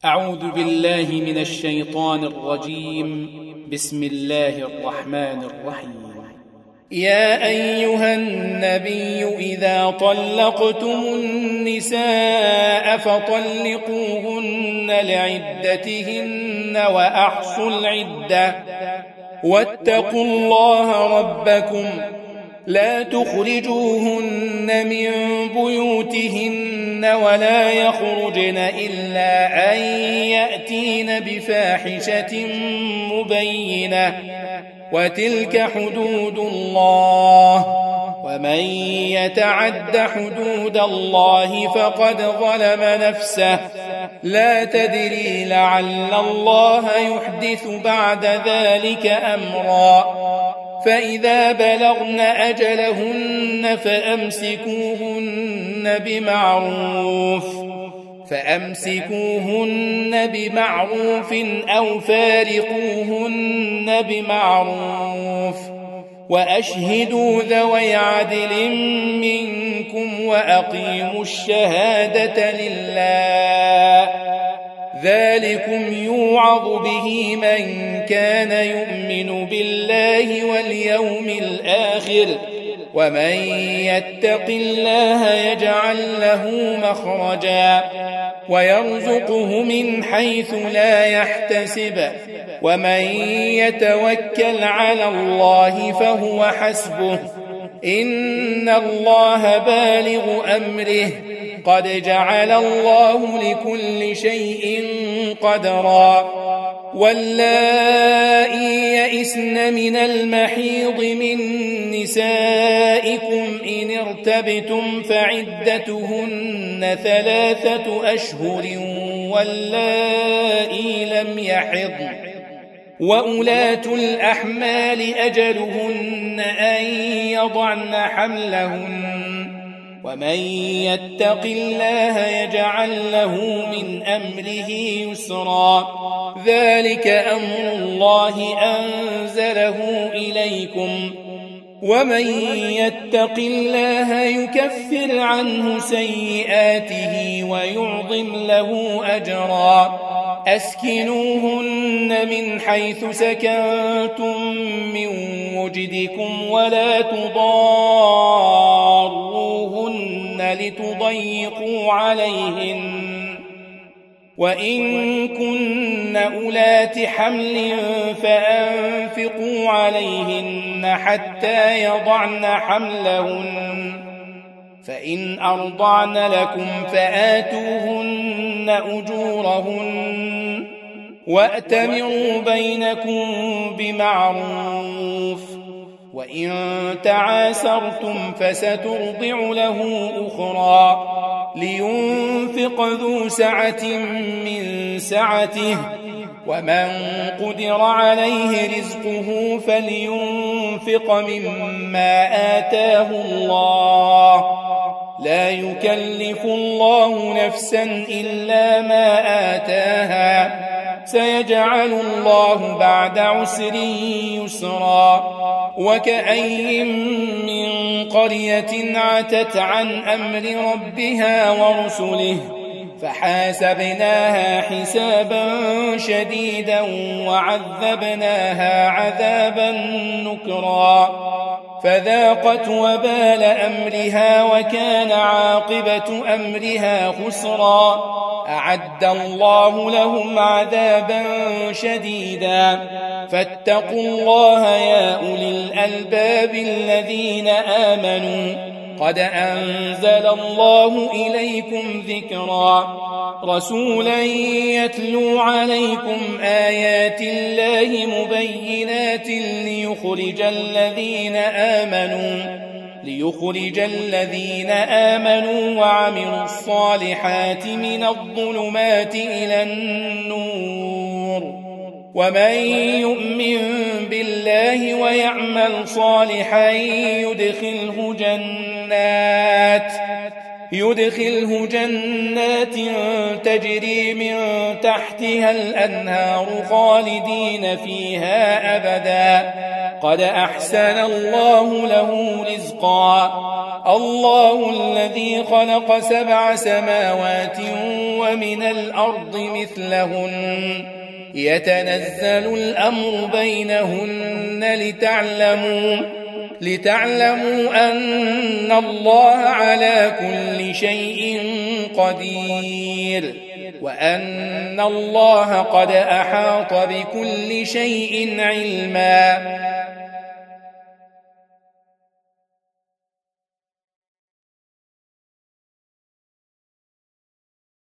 أعوذ بالله من الشيطان الرجيم. بسم الله الرحمن الرحيم. يا أيها النبي إذا طلقتم النساء فطلقوهن لعدتهن وأحصوا العدة واتقوا الله ربكم لا تخرجوهن من بيوتهن ولا يخرجن إلا أن يأتين بفاحشة مبينة وتلك حدود الله ومن يتعد حدود الله فقد ظلم نفسه لا تدري لعل الله يحدث بعد ذلك أمرا فإذا بلغن أجلهن فأمسكوهن بمعروف أو فارقوهن بمعروف وأشهدوا ذوي عدل منكم وأقيموا الشهادة لله ذلكم يوعظ به من كان يؤمن بالله واليوم الآخر ومن يتق الله يجعل له مخرجا ويرزقه من حيث لا يحتسب ومن يتوكل على الله فهو حسبه إن الله بالغ أمره قد جعل الله لكل شيء قدرا واللائي يئسن من المحيض من نسائكم إن ارتبتم فعدتهن 3 أشهر واللائي لم يحضن وأولاة الأحمال أجلهن أن يضعن حملهن ومن يتق الله يجعل له من أمره يسرا ذلك أمر الله أنزله إليكم ومن يتق الله يكفر عنه سيئاته ويعظم له أجرا أسكنوهن من حيث سكنتم من وجدكم ولا تضاروهن لتضيقوا عليهن وإن كن أولات حمل فأنفقوا عليهن حتى يضعن حملهن فإن أرضعن لكم فآتوهن أجورهن وأتمروا بينكم بمعروف وإن تعاسرتم فسترضع له أخرى لينفق ذو سعة من سعته ومن قدر عليه رزقه فلينفق مما آتاه الله لا يكلف الله نفسا إلا ما آتاها سيجعل الله بعد عسر يسرا وكأي من قرية عتت عن أمر ربها ورسله فحاسبناها حسابا شديدا وعذبناها عذابا نكرا فذاقت وبال أمرها وكان عاقبة أمرها خسرا أعد الله لهم عذابا شديدا فاتقوا الله يا أولي الألباب الذين آمنوا قد أنزل الله إليكم ذكرا رسولا يتلو عليكم آيات الله مبينات ليخرج الذين آمنوا وعملوا الصالحات من الظلمات إلى النور ومن يؤمن بالله ويعمل صالحا يدخله جنات تجري من تحتها الأنهار خالدين فيها أبدا قد أحسن الله له رزقا الله الذي خلق 7 سماوات ومن الأرض مثلهن يتنزل الأمر بينهن لتعلموا أن الله على كل شيء قدير وأن الله قد أحاط بكل شيء علما